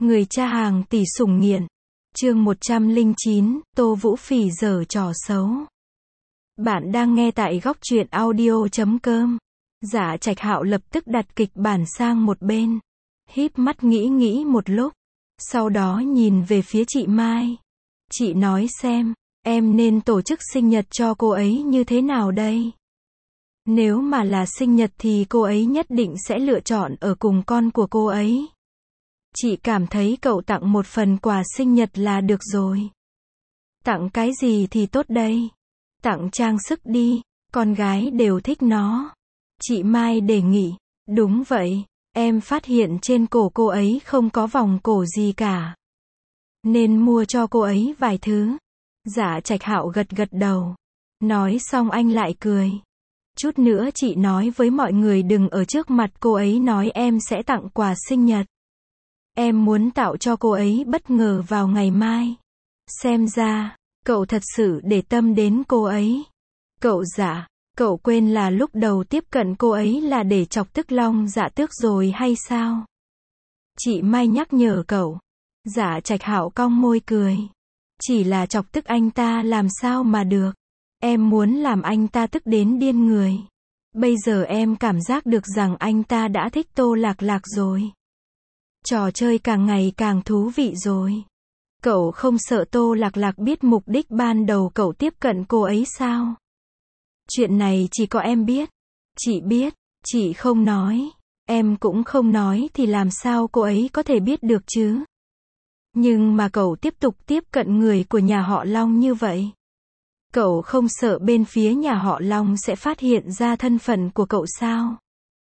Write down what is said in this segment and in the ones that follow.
Người cha hàng tỷ sủng nghiện. Chương 109, Tô Vũ Phỉ giở trò xấu. Bạn đang nghe tại góc truyện audio.com. Dạ Trạch Hạo lập tức đặt kịch bản sang một bên. Híp mắt nghĩ một lúc. Sau đó nhìn về phía chị Mai. Chị nói xem, em nên tổ chức sinh nhật cho cô ấy như thế nào đây? Nếu mà là sinh nhật thì cô ấy nhất định sẽ lựa chọn ở cùng con của cô ấy. Chị cảm thấy cậu tặng một phần quà sinh nhật là được rồi. Tặng cái gì thì tốt đây? Tặng trang sức đi, con gái đều thích nó. Chị Mai đề nghị. Đúng vậy, em phát hiện trên cổ cô ấy không có vòng cổ gì cả. Nên mua cho cô ấy vài thứ. Dạ Trạch Hạo gật đầu. Nói xong anh lại cười. Chút nữa chị nói với mọi người đừng ở trước mặt cô ấy nói em sẽ tặng quà sinh nhật. Em muốn tạo cho cô ấy bất ngờ vào ngày mai. Xem ra, cậu thật sự để tâm đến cô ấy. Cậu quên là lúc đầu tiếp cận cô ấy là để chọc tức Long Dạ Tước rồi hay sao? Chị Mai nhắc nhở cậu. Dạ Trạch Hạo cong môi cười. Chỉ là chọc tức anh ta làm sao mà được. Em muốn làm anh ta tức đến điên người. Bây giờ em cảm giác được rằng anh ta đã thích Tô Lạc Lạc rồi. Trò chơi càng ngày càng thú vị rồi. Cậu không sợ Tô Lạc Lạc biết mục đích ban đầu cậu tiếp cận cô ấy sao? Chuyện này chỉ có em biết. Chị biết, chị không nói. Em cũng không nói thì làm sao cô ấy có thể biết được chứ? Nhưng mà cậu tiếp tục tiếp cận người của nhà họ Long như vậy. Cậu không sợ bên phía nhà họ Long sẽ phát hiện ra thân phận của cậu sao?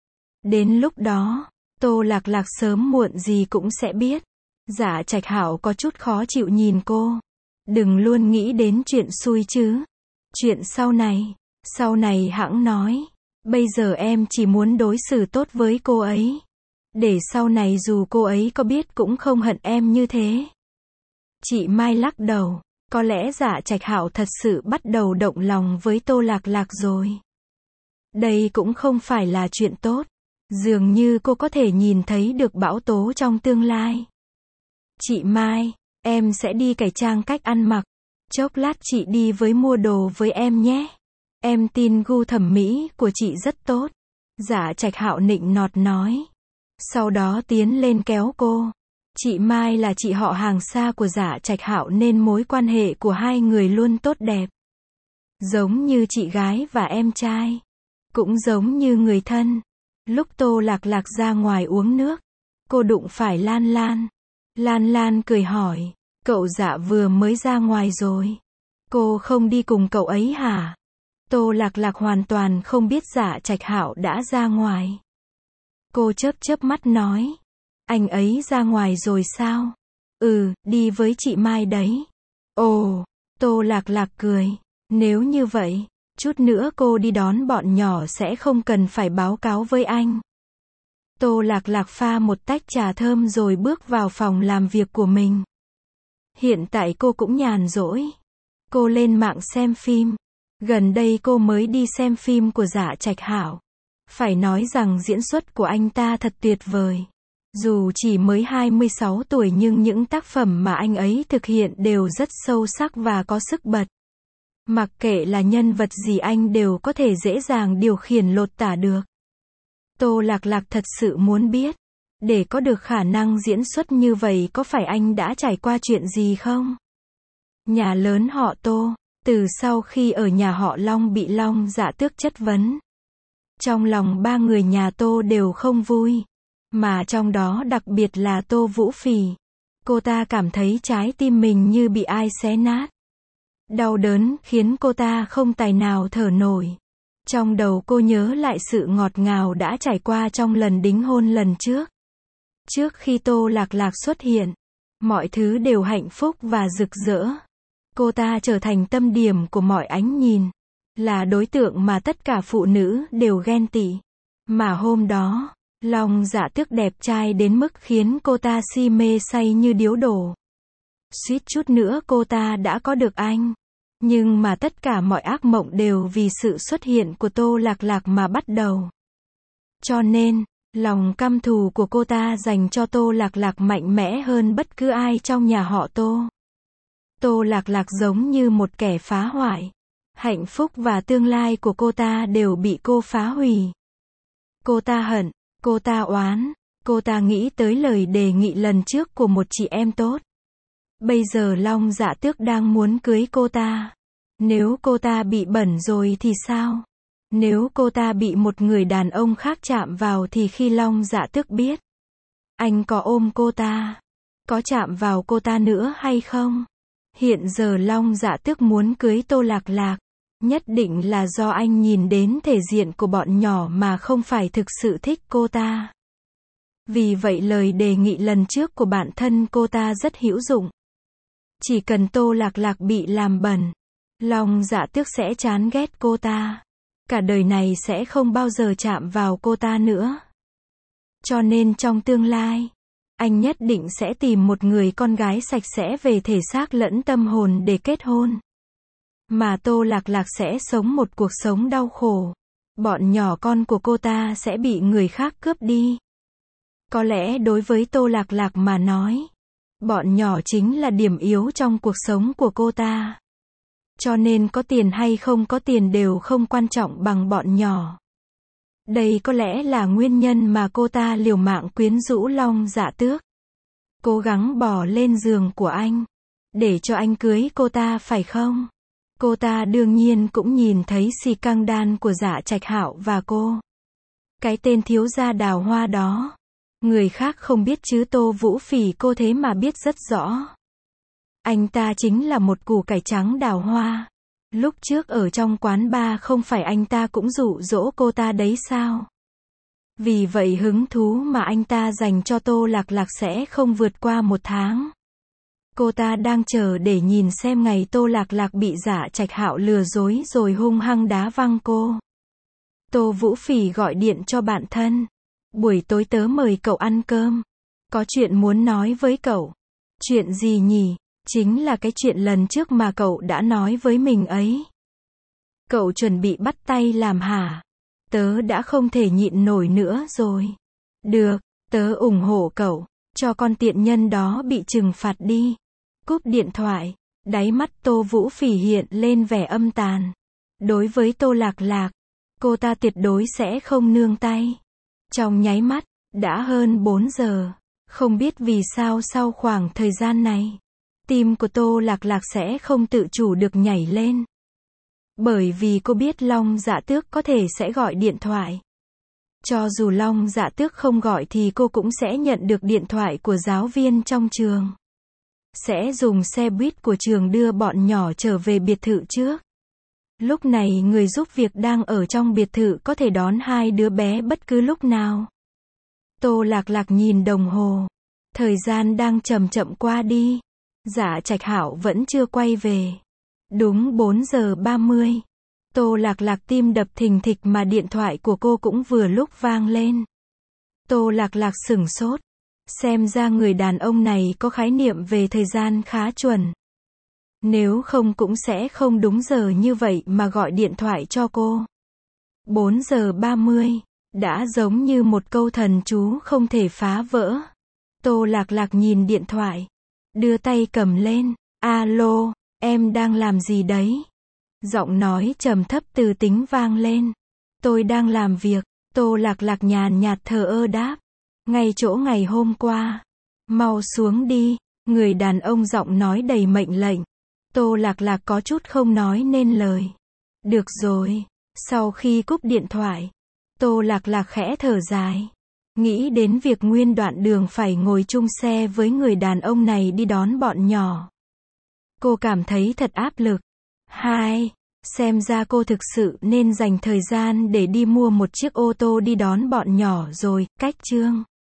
Đến lúc đó, Tô Lạc Lạc sớm muộn gì cũng sẽ biết. Dạ Trạch Hạo có chút khó chịu nhìn cô. Đừng luôn nghĩ đến chuyện xui chứ. Chuyện sau này hẵng nói. Bây giờ em chỉ muốn đối xử tốt với cô ấy. Để sau này dù cô ấy có biết cũng không hận em như thế. Chị Mai lắc đầu. Có lẽ Dạ Trạch Hạo thật sự bắt đầu động lòng với Tô Lạc Lạc rồi. Đây cũng không phải là chuyện tốt. Dường như cô có thể nhìn thấy được bão tố trong tương lai. Chị Mai, em sẽ đi cải trang cách ăn mặc. Chốc lát chị đi với mua đồ với em nhé. Em tin gu thẩm mỹ của chị rất tốt. Dạ Trạch Hạo nịnh nọt nói. Sau đó tiến lên kéo cô. Chị Mai là chị họ hàng xa của Dạ Trạch Hạo nên mối quan hệ của hai người luôn tốt đẹp. Giống như chị gái và em trai. Cũng giống như người thân. Lúc Tô Lạc Lạc ra ngoài uống nước, cô đụng phải Lan Lan. Lan Lan cười hỏi, cậu Dạ vừa mới ra ngoài rồi. Cô không đi cùng cậu ấy hả? Tô Lạc Lạc hoàn toàn không biết Dạ Trạch Hạo đã ra ngoài. Cô chớp mắt nói, anh ấy ra ngoài rồi sao? Ừ, đi với chị Mai đấy. Ồ, Tô Lạc Lạc cười, nếu như vậy, chút nữa cô đi đón bọn nhỏ sẽ không cần phải báo cáo với anh. Tô Lạc Lạc pha một tách trà thơm rồi bước vào phòng làm việc của mình. Hiện tại cô cũng nhàn rỗi. Cô lên mạng xem phim. Gần đây cô mới đi xem phim của Dạ Trạch Hạo. Phải nói rằng diễn xuất của anh ta thật tuyệt vời. Dù chỉ mới 26 tuổi nhưng những tác phẩm mà anh ấy thực hiện đều rất sâu sắc và có sức bật. Mặc kệ là nhân vật gì anh đều có thể dễ dàng điều khiển lột tả được. Tô Lạc Lạc thật sự muốn biết, để có được khả năng diễn xuất như vậy có phải anh đã trải qua chuyện gì không? Nhà lớn họ Tô, từ sau khi ở nhà họ Long bị Long Dạ Tước chất vấn. Trong lòng ba người nhà Tô đều không vui, mà trong đó đặc biệt là Tô Vũ Phỉ. Cô ta cảm thấy trái tim mình như bị ai xé nát. Đau đớn khiến cô ta không tài nào thở nổi. Trong đầu cô nhớ lại sự ngọt ngào đã trải qua trong lần đính hôn lần trước. Trước khi Tô Lạc Lạc xuất hiện, mọi thứ đều hạnh phúc và rực rỡ. Cô ta trở thành tâm điểm của mọi ánh nhìn, là đối tượng mà tất cả phụ nữ đều ghen tị. Mà hôm đó, Long Dạ Tước đẹp trai đến mức khiến cô ta si mê say như điếu đổ. Suýt chút nữa cô ta đã có được anh. Nhưng mà tất cả mọi ác mộng đều vì sự xuất hiện của Tô Lạc Lạc mà bắt đầu. Cho nên, Lòng căm thù của cô ta dành cho Tô Lạc Lạc mạnh mẽ hơn bất cứ ai trong nhà họ Tô. Tô Lạc Lạc giống như một kẻ phá hoại. Hạnh phúc và tương lai của cô ta đều bị cô phá hủy. Cô ta hận, cô ta oán, cô ta nghĩ tới lời đề nghị lần trước của một chị em tốt. Bây giờ Long Dạ Tước đang muốn cưới cô ta. Nếu cô ta bị bẩn rồi thì sao? Nếu cô ta bị một người đàn ông khác chạm vào thì khi Long Dạ Tước biết, anh có ôm cô ta, có chạm vào cô ta nữa hay không? Hiện giờ Long Dạ Tước muốn cưới Tô Lạc Lạc, nhất định là do anh nhìn đến thể diện của bọn nhỏ mà không phải thực sự thích cô ta. Vì vậy lời đề nghị lần trước của bản thân cô ta rất hữu dụng. Chỉ cần Tô Lạc Lạc bị làm bẩn, Long Dạ Tước sẽ chán ghét cô ta. Cả đời này sẽ không bao giờ chạm vào cô ta nữa. Cho nên trong tương lai, anh nhất định sẽ tìm một người con gái sạch sẽ về thể xác lẫn tâm hồn để kết hôn. Mà Tô Lạc Lạc sẽ sống một cuộc sống đau khổ. Bọn nhỏ con của cô ta sẽ bị người khác cướp đi. Có lẽ đối với Tô Lạc Lạc mà nói, bọn nhỏ chính là điểm yếu trong cuộc sống của cô ta. Cho nên có tiền hay không có tiền đều không quan trọng bằng bọn nhỏ. Đây có lẽ là nguyên nhân mà cô ta liều mạng quyến rũ Long Dạ Tước. Cố gắng bỏ lên giường của anh, để cho anh cưới cô ta phải không? Cô ta đương nhiên cũng nhìn thấy xì căng đan của Dạ Trạch Hạo và cô. Cái tên thiếu gia đào hoa đó. Người khác không biết chứ Tô Vũ Phỉ cô thế mà biết rất rõ. Anh ta chính là một củ cải trắng đào hoa. Lúc trước ở trong quán bar không phải anh ta cũng dụ dỗ cô ta đấy sao? Vì vậy hứng thú mà anh ta dành cho Tô Lạc Lạc sẽ không vượt qua 1 tháng. Cô ta đang chờ để nhìn xem ngày Tô Lạc Lạc bị Dạ Trạch Hạo lừa dối rồi hung hăng đá văng cô. Tô Vũ Phỉ gọi điện cho bạn thân. Buổi tối tớ mời cậu ăn cơm. Có chuyện muốn nói với cậu. Chuyện gì nhỉ? Chính là cái chuyện lần trước mà cậu đã nói với mình ấy. Cậu chuẩn bị bắt tay làm hả? Tớ đã không thể nhịn nổi nữa rồi. Được, tớ ủng hộ cậu. Cho con tiện nhân đó bị trừng phạt đi. Cúp điện thoại. Đáy mắt Tô Vũ Phỉ hiện lên vẻ âm tàn. Đối với Tô Lạc Lạc, cô ta tuyệt đối sẽ không nương tay. Trong nháy mắt, đã hơn 4 giờ. Không biết vì sao sau khoảng thời gian này, tim của Tô Lạc Lạc sẽ không tự chủ được nhảy lên. Bởi vì cô biết Long Dạ Tước có thể sẽ gọi điện thoại. Cho dù Long Dạ Tước không gọi thì cô cũng sẽ nhận được điện thoại của giáo viên trong trường. Sẽ dùng xe buýt của trường đưa bọn nhỏ trở về biệt thự trước. Lúc này người giúp việc đang ở trong biệt thự có thể đón 2 đứa bé bất cứ lúc nào. Tô Lạc Lạc nhìn đồng hồ. Thời gian đang chậm chậm qua đi. Dạ Trạch Hạo vẫn chưa quay về. Đúng 4 giờ 30. Tô Lạc Lạc tim đập thình thịch mà điện thoại của cô cũng vừa lúc vang lên. Tô Lạc Lạc sửng sốt. Xem ra người đàn ông này có khái niệm về thời gian khá chuẩn. Nếu không cũng sẽ không đúng giờ như vậy mà gọi điện thoại cho cô. 4 giờ 30. Đã giống như một câu thần chú không thể phá vỡ. Tô Lạc Lạc nhìn điện thoại. Đưa tay cầm lên. Alo, em đang làm gì đấy? Giọng nói trầm thấp từ tính vang lên. Tôi đang làm việc. Tô Lạc Lạc nhàn nhạt thờ ơ đáp. Ngay chỗ ngày hôm qua. Mau xuống đi. Người đàn ông giọng nói đầy mệnh lệnh. Tô Lạc Lạc có chút không nói nên lời. Được rồi. Sau khi cúp điện thoại, Tô Lạc Lạc khẽ thở dài. Nghĩ đến việc nguyên đoạn đường phải ngồi chung xe với người đàn ông này đi đón bọn nhỏ. Cô cảm thấy thật áp lực. Xem ra cô thực sự nên dành thời gian để đi mua một chiếc ô tô đi đón bọn nhỏ rồi. Cách chương